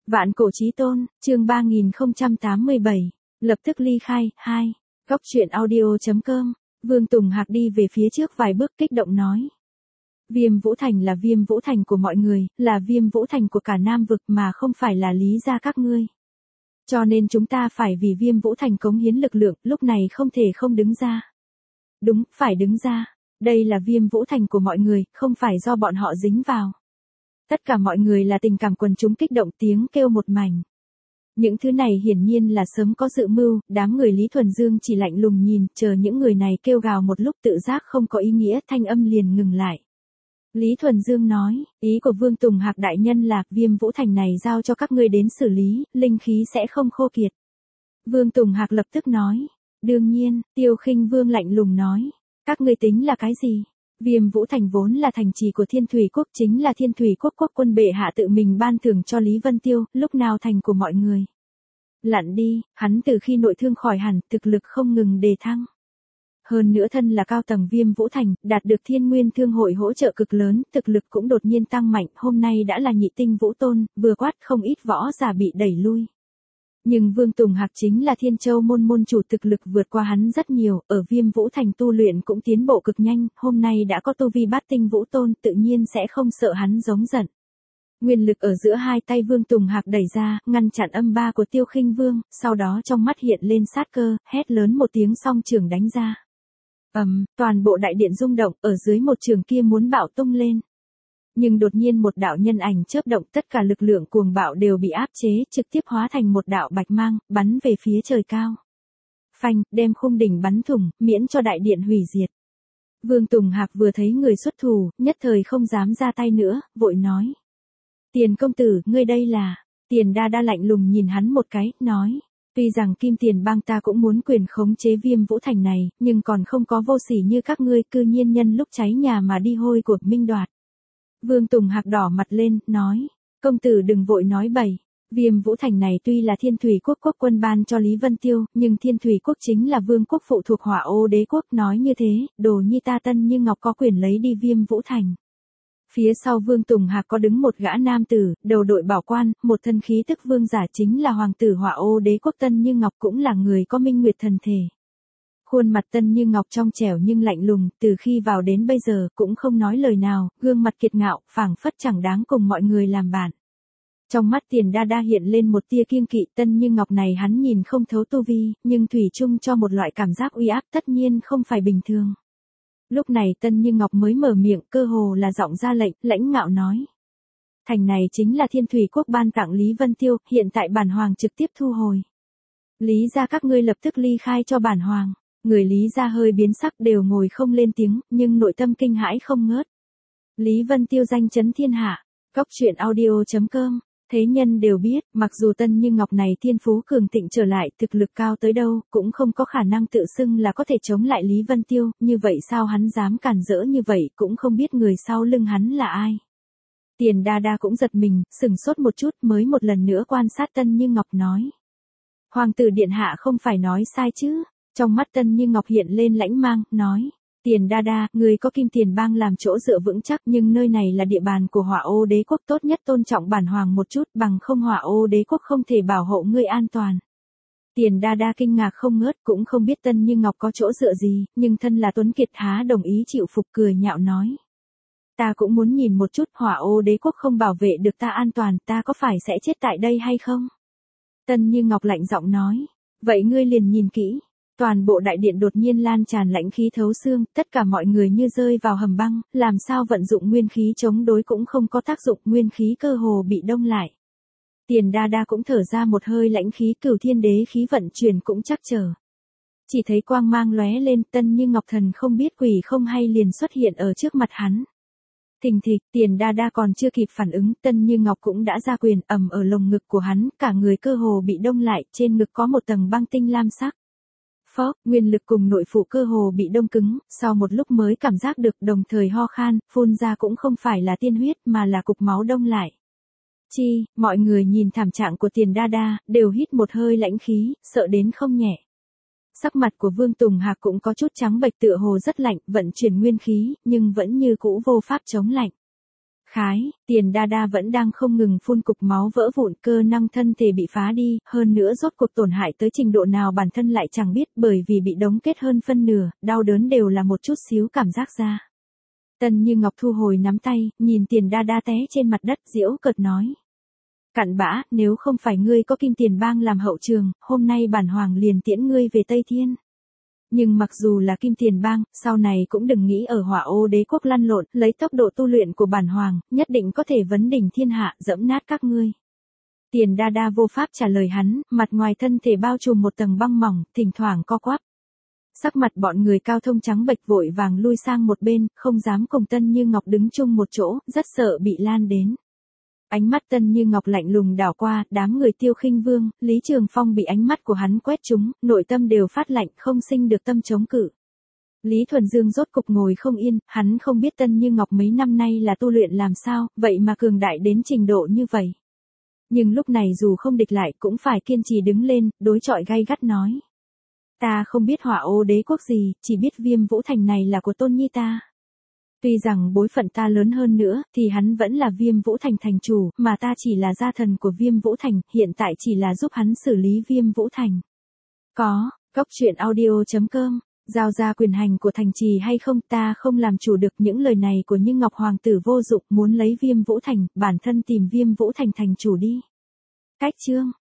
Vạn cổ chí tôn, chương 3087, lập tức ly khai, 2. Góc truyện audio.com, Vương Tùng Hạc đi về phía trước vài bước kích động nói. Viêm Vũ Thành là Viêm Vũ Thành của mọi người, là Viêm Vũ Thành của cả Nam Vực mà không phải là Lý gia các ngươi. Cho nên chúng ta phải vì Viêm Vũ Thành cống hiến lực lượng, lúc này không thể không đứng ra. Đúng, phải đứng ra. Đây là Viêm Vũ Thành của mọi người, không phải do bọn họ dính vào. Tất cả mọi người là tình cảm quần chúng kích động tiếng kêu một mảnh. Những thứ này hiển nhiên là sớm có dự mưu, đám người Lý Thuần Dương chỉ lạnh lùng nhìn, chờ những người này kêu gào một lúc tự giác không có ý nghĩa, thanh âm liền ngừng lại. Lý Thuần Dương nói, ý của Vương Tùng Hạc đại nhân là, Viêm Vũ Thành này giao cho các ngươi đến xử lý, linh khí sẽ không khô kiệt. Vương Tùng Hạc lập tức nói, đương nhiên, Tiêu Khinh Vương lạnh lùng nói, các ngươi tính là cái gì? Viêm Vũ Thành vốn là thành trì của Thiên Thủy Quốc, chính là Thiên Thủy Quốc quốc quân bệ hạ tự mình ban thưởng cho Lý Vân Tiêu, lúc nào thành của mọi người. Lặn đi, hắn từ khi nội thương khỏi hẳn, thực lực không ngừng đề thăng. Hơn nữa thân là cao tầng Viêm Vũ Thành, đạt được Thiên Nguyên Thương hội hỗ trợ cực lớn, thực lực cũng đột nhiên tăng mạnh, hôm nay đã là nhị tinh vũ tôn, vừa quát không ít võ giả bị đẩy lui. Nhưng Vương Tùng Hạc chính là Thiên Châu môn môn chủ, thực lực vượt qua hắn rất nhiều, ở Viêm Vũ Thành tu luyện cũng tiến bộ cực nhanh, hôm nay đã có tu vi bát tinh vũ tôn, tự nhiên sẽ không sợ hắn giống giận. Nguyên lực ở giữa hai tay Vương Tùng Hạc đẩy ra, ngăn chặn âm ba của Tiêu Khinh Vương, sau đó trong mắt hiện lên sát cơ, hét lớn một tiếng song trường đánh ra. Toàn bộ đại điện rung động, ở dưới một trường kia muốn bạo tung lên. Nhưng đột nhiên một đạo nhân ảnh chớp động, tất cả lực lượng cuồng bạo đều bị áp chế, trực tiếp hóa thành một đạo bạch mang, bắn về phía trời cao. Phanh, đem khung đỉnh bắn thủng, miễn cho đại điện hủy diệt. Vương Tùng Hạc vừa thấy người xuất thủ, nhất thời không dám ra tay nữa, vội nói. Tiền công tử, ngươi đây là... Tiền Đa Đa lạnh lùng nhìn hắn một cái, nói. Tuy rằng Kim Tiền Bang ta cũng muốn quyền khống chế Viêm Vũ Thành này, nhưng còn không có vô sỉ như các ngươi, cư nhiên nhân lúc cháy nhà mà đi hôi của Minh Đoạt. Vương Tùng Hạc đỏ mặt lên, nói, công tử đừng vội nói bậy, Viêm Vũ Thành này tuy là Thiên Thủy Quốc quốc quân ban cho Lý Vân Tiêu, nhưng Thiên Thủy Quốc chính là vương quốc phụ thuộc Hỏa Ô Đế Quốc, nói như thế, đồ nhi ta Tân Như Ngọc có quyền lấy đi Viêm Vũ Thành. Phía sau Vương Tùng Hạc có đứng một gã nam tử, đầu đội bảo quan, một thân khí tức vương giả, chính là hoàng tử Hỏa Ô Đế Quốc Tân Như Ngọc, cũng là người có minh nguyệt thần thể. Khuôn mặt Tân Như Ngọc trong trẻo nhưng lạnh lùng, từ khi vào đến bây giờ cũng không nói lời nào, gương mặt kiệt ngạo, phảng phất chẳng đáng cùng mọi người làm bạn. Trong mắt Tiền Đa Đa hiện lên một tia kiêng kỵ, Tân Như Ngọc này hắn nhìn không thấu tu vi, nhưng thủy chung cho một loại cảm giác uy áp, tất nhiên không phải bình thường. Lúc này Tân Như Ngọc mới mở miệng, cơ hồ là giọng ra lệnh, lãnh ngạo nói. Thành này chính là Thiên Thủy Quốc ban tặng Lý Vân Tiêu, hiện tại bản hoàng trực tiếp thu hồi. Lý gia các ngươi lập tức ly khai cho bản hoàng. Người Lý gia hơi biến sắc, đều ngồi không lên tiếng, nhưng nội tâm kinh hãi không ngớt. Lý Vân Tiêu danh chấn thiên hạ. Góc truyện audio.com, thế nhân đều biết, mặc dù Tân Như Ngọc này thiên phú cường thịnh trở lại, thực lực cao tới đâu, cũng không có khả năng tự xưng là có thể chống lại Lý Vân Tiêu, như vậy sao hắn dám cản rỡ như vậy, cũng không biết người sau lưng hắn là ai. Tiền Đa Đa cũng giật mình, sửng sốt một chút, mới một lần nữa quan sát Tân Như Ngọc nói. Hoàng tử điện hạ không phải nói sai chứ? Trong mắt Tân Như Ngọc hiện lên lãnh mang, nói. Tiền Đa Đa, người có Kim Tiền Bang làm chỗ dựa vững chắc, nhưng nơi này là địa bàn của Hỏa Ô Đế Quốc, tốt nhất tôn trọng bản hoàng một chút, bằng không Hỏa Ô Đế Quốc không thể bảo hộ ngươi an toàn. Tiền Đa Đa kinh ngạc không ngớt, cũng không biết Tân Như Ngọc có chỗ dựa gì, nhưng thân là Tuấn Kiệt há đồng ý chịu phục, cười nhạo nói. Ta cũng muốn nhìn một chút, Hỏa Ô Đế Quốc không bảo vệ được ta an toàn, ta có phải sẽ chết tại đây hay không? Tân Như Ngọc lạnh giọng nói. Vậy ngươi liền nhìn kỹ. Toàn bộ đại điện đột nhiên lan tràn lãnh khí thấu xương, tất cả mọi người như rơi vào hầm băng, làm sao vận dụng nguyên khí chống đối cũng không có tác dụng, nguyên khí cơ hồ bị đông lại. Tiền Đa Đa cũng thở ra một hơi lãnh khí, Cửu Thiên Đế khí vận chuyển cũng chắc chờ. Chỉ thấy quang mang lóe lên, Tân Như Ngọc thần không biết quỷ không hay liền xuất hiện ở trước mặt hắn. Thình thịch, Tiền Đa Đa còn chưa kịp phản ứng, Tân Như Ngọc cũng đã ra quyền ầm ở lồng ngực của hắn, cả người cơ hồ bị đông lại, trên ngực có một tầng băng tinh lam sắc. Phó, nguyên lực cùng nội phụ cơ hồ bị đông cứng, sau một lúc mới cảm giác được, đồng thời ho khan, phun ra cũng không phải là tiên huyết mà là cục máu đông lại. Chi, mọi người nhìn thảm trạng của Tiền Đa Đa, đều hít một hơi lãnh khí, sợ đến không nhẹ. Sắc mặt của Vương Tùng Hạc cũng có chút trắng bệch, tựa hồ rất lạnh, vận chuyển nguyên khí, nhưng vẫn như cũ vô pháp chống lạnh. Khái, Tiền Đa Đa vẫn đang không ngừng phun cục máu vỡ vụn, cơ năng thân thể bị phá đi, hơn nữa rốt cuộc tổn hại tới trình độ nào bản thân lại chẳng biết, bởi vì bị đóng kết hơn phân nửa, đau đớn đều là một chút xíu cảm giác ra. Tân Như Ngọc thu hồi nắm tay, nhìn Tiền Đa Đa té trên mặt đất, giễu cợt nói. Cặn bã, nếu không phải ngươi có Kim Tiền Bang làm hậu trường, hôm nay bản hoàng liền tiễn ngươi về Tây Thiên. Nhưng mặc dù là Kim Tiền Bang, sau này cũng đừng nghĩ ở Hỏa Ô Đế quốc lăn lộn, lấy tốc độ tu luyện của bản hoàng, nhất định có thể vấn đỉnh thiên hạ, dẫm nát các ngươi. Tiền Đa Đa vô pháp trả lời hắn, mặt ngoài thân thể bao trùm một tầng băng mỏng, thỉnh thoảng co quắp. Sắc mặt bọn người cao thông trắng bệch, vội vàng lui sang một bên, không dám cùng Tân Như Ngọc đứng chung một chỗ, rất sợ bị lan đến. Ánh mắt Tân Như Ngọc lạnh lùng đảo qua, đám người Tiêu Khinh Vương, Lý Trường Phong bị ánh mắt của hắn quét trúng, nội tâm đều phát lạnh, không sinh được tâm chống cự. Lý Thuần Dương rốt cục ngồi không yên, hắn không biết Tân Như Ngọc mấy năm nay là tu luyện làm sao, vậy mà cường đại đến trình độ như vậy. Nhưng lúc này dù không địch lại cũng phải kiên trì đứng lên, đối chọi gay gắt nói. Ta không biết Hỏa Ô Đế quốc gì, chỉ biết Viêm Vũ Thành này là của Tôn Nhi ta. Tuy rằng bối phận ta lớn hơn nữa, thì hắn vẫn là Viêm Vũ Thành thành chủ, mà ta chỉ là gia thần của Viêm Vũ Thành, hiện tại chỉ là giúp hắn xử lý Viêm Vũ Thành. Có, Cốc Truyện Audio.com, giao ra quyền hành của thành trì hay không, ta không làm chủ được. Những lời này của Như Ngọc hoàng tử vô dụng, muốn lấy Viêm Vũ Thành, bản thân tìm Viêm Vũ Thành thành chủ đi. Cách chương